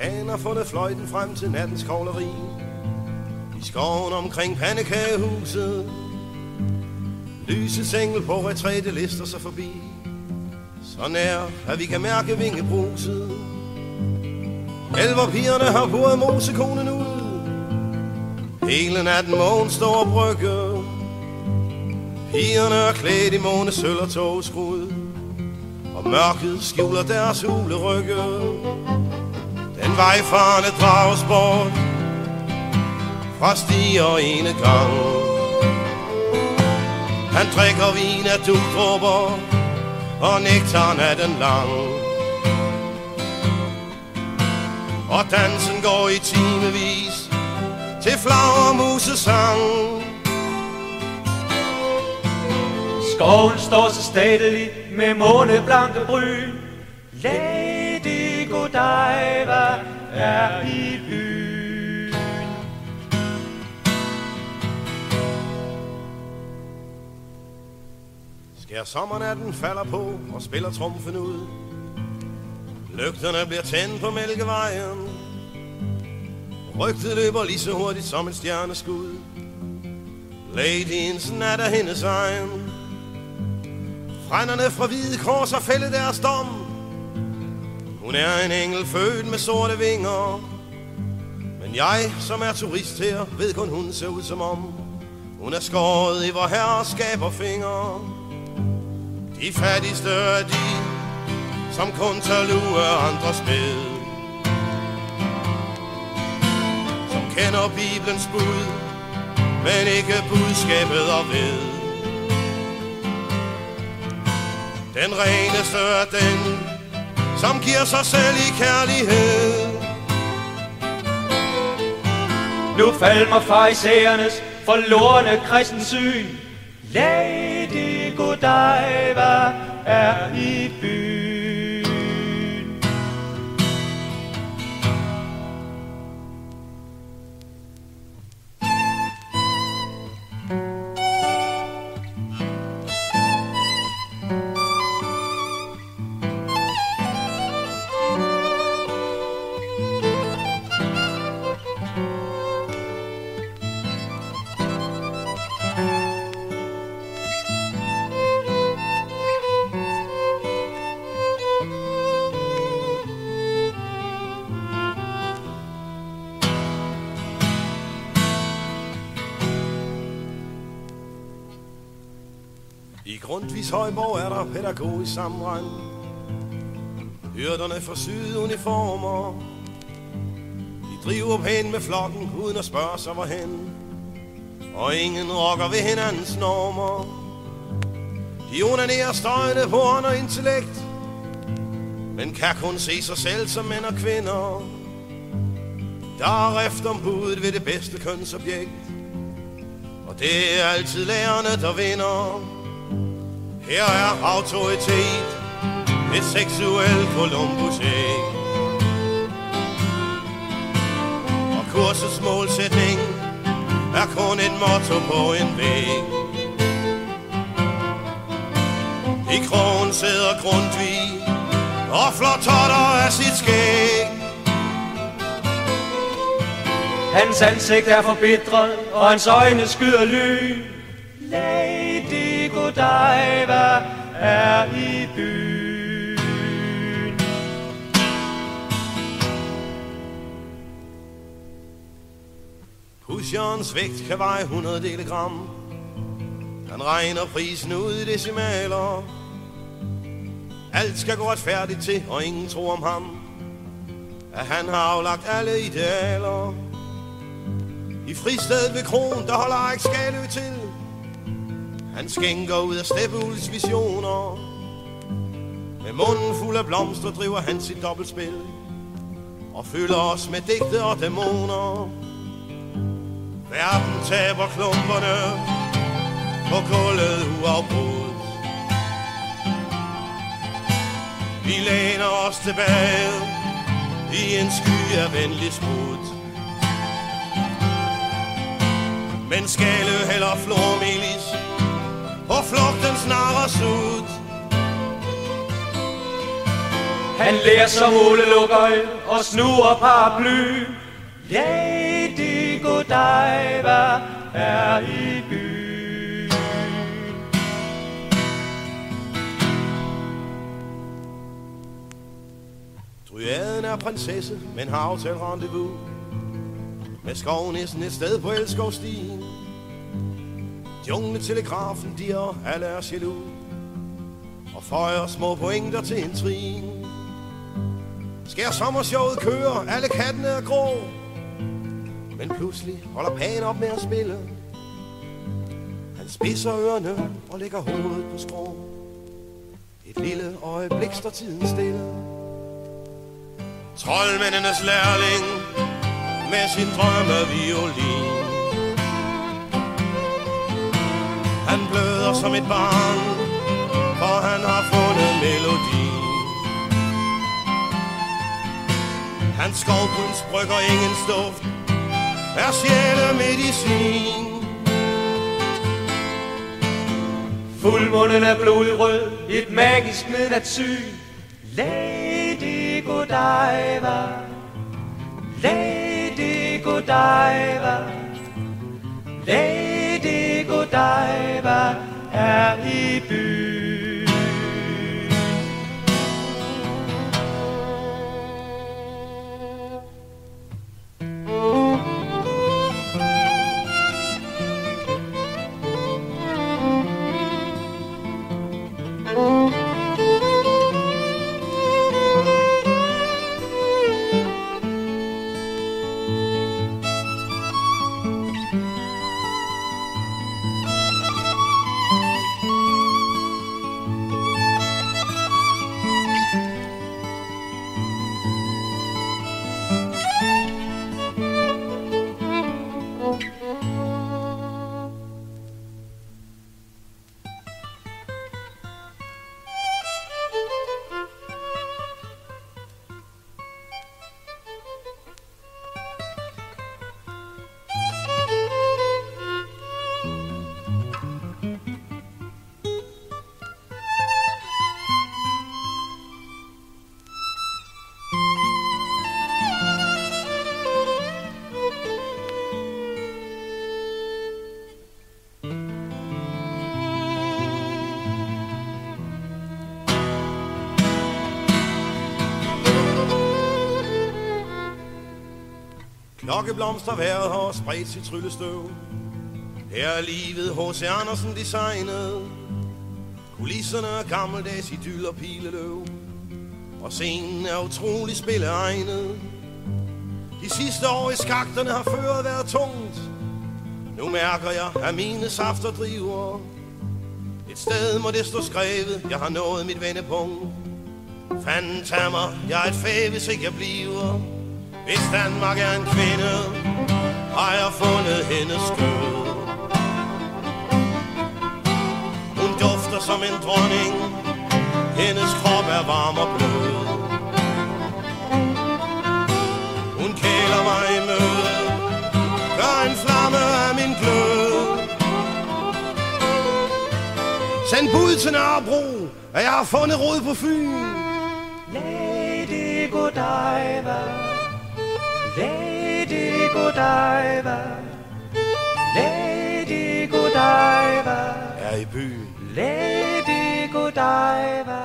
Han har fundet fløjten frem til nattens kogleri. I skoven omkring pandekagehuset. Lysets engel på retræte lister sig forbi. Så nær, at vi kan mærke vingebruset. Elverpigerne har buret mosekonen ud. Hele natten mågen står og brygge. Pigerne er klædt i månesølv og togskrud. Og mørket skjuler deres hulerygge. Den vejfarende drages bort fra stier ene gang. Han drikker vin af dugdråber og nektaren er den lang. Og dansen går i timevis til flagermusesang. Skoven står så stædeligt med måneblanke bryn. Lady Godiva er i byen. Skær sommernatten falder på og spiller trumfen ud. Lygterne bliver tændt på Mælkevejen. Rygtet løber lige så hurtigt som et stjerneskud. Ladyens nat er hendes egen. Frænderne fra Hvide Kors har fældet deres dom. Hun er en engel født med sorte vinger. Men jeg, som er turist her, ved kun hun ser ud som om hun er skåret i vor herres skaberfinger. De fattigste er de, som kun tager lue andres bed. Som kender Bibelens bud, men ikke budskabet og ved. Den reneste er den, som giver sig selv i kærlighed. Nu falmer farisæernes forlorne kristensyn. Lady Godiva er i byen. I Grundtvigs Højborg er der pædagogisk sammenrend. Hyrderne får syede uniformer. De driver pænt med flokken uden at spørge sig hvorhen. Og ingen rokker ved hinandens normer. De onanerer støjende på ånd og intellekt, men kan kun se sig selv som mænd og kvinder. Der er rift om budet ved det bedste kønsobjekt, og det er altid lærerne, der vinder. Her er autoritet, et seksuelt Columbus-æg. Og kursets målsætning er kun et motto på en væg. I krogen sidder Grundtvig og flåtotter af sit skæg. Hans ansigt er forbitret, og hans øjne skyder lyn. Lady Godiva er i byen. Pusherens vægt kan veje 100 delegram. Han regner prisen ud i decimaler. Alt skal gå retfærdigt til, og ingen tror om ham, at han har aflagt alle idealer. I fristedet ved kronen, der holder Erik Skalø til. Han skænker ud af Steppeulds visioner. Med munden fuld af blomster driver han sit dobbeltspil og fylder os med digte og dæmoner. Verden taber klumperne på gulvet uafbrudt. Vi læner os tilbage i en sky af venlig sprut. Men Skalø hælder flormelis på flugten snarere sut. Han lærer som Ole Lukøj og snurrer paraply. Lady Godiva er i byen. Dryaden er prinsesse, men har aftalt rendezvous med skovnæsten et sted på Elskovstien. Jungletelegrafen dirrer, alle er jaloux og føjer små pointer til intrigen. Skær sommershowet kører, alle kattene er grå, men pludselig holder Pan op med at spille. Han spidser ørerne og lægger hovedet på skrå. Et lille øjeblik står tiden stille. Troldmændenes lærling med sin drømmeviolin. Han bløder som et barn, for han har fundet melodien. Hans skovbunds brygger ingen duft, er sjælemedicin. Fuldmånen er blodrød, et magisk midnatssyn. Lady Godiva, Lady Godiva, Lady Godiva er i byen. Klokkeblomster vejret har spredt sit tryllestøv. Her er livet H.C. Andersen designet. Kulisserne er gammeldags idyll og pileløv, og scenen er utrolig spilleegnet. De sidste år i skakterne har føret været tungt. Nu mærker jeg, at mine safter driver. Et sted må det stå skrevet, jeg har nået mit vendepunkt. Fanden tager mig, jeg er et fag, hvis ikke jeg bliver. Hvis Danmark er en kvinde, har jeg fundet hendes skød. Hun dufter som en dronning, hendes krop er varm og blød. Hun kæler mig i møde, gør en flamme af min glød. Send bud til Nørrebro, at jeg har fundet rod på Fyn. Lady Godiva, Lady Godiva, Lady Godiva er i byen. Lady Godiva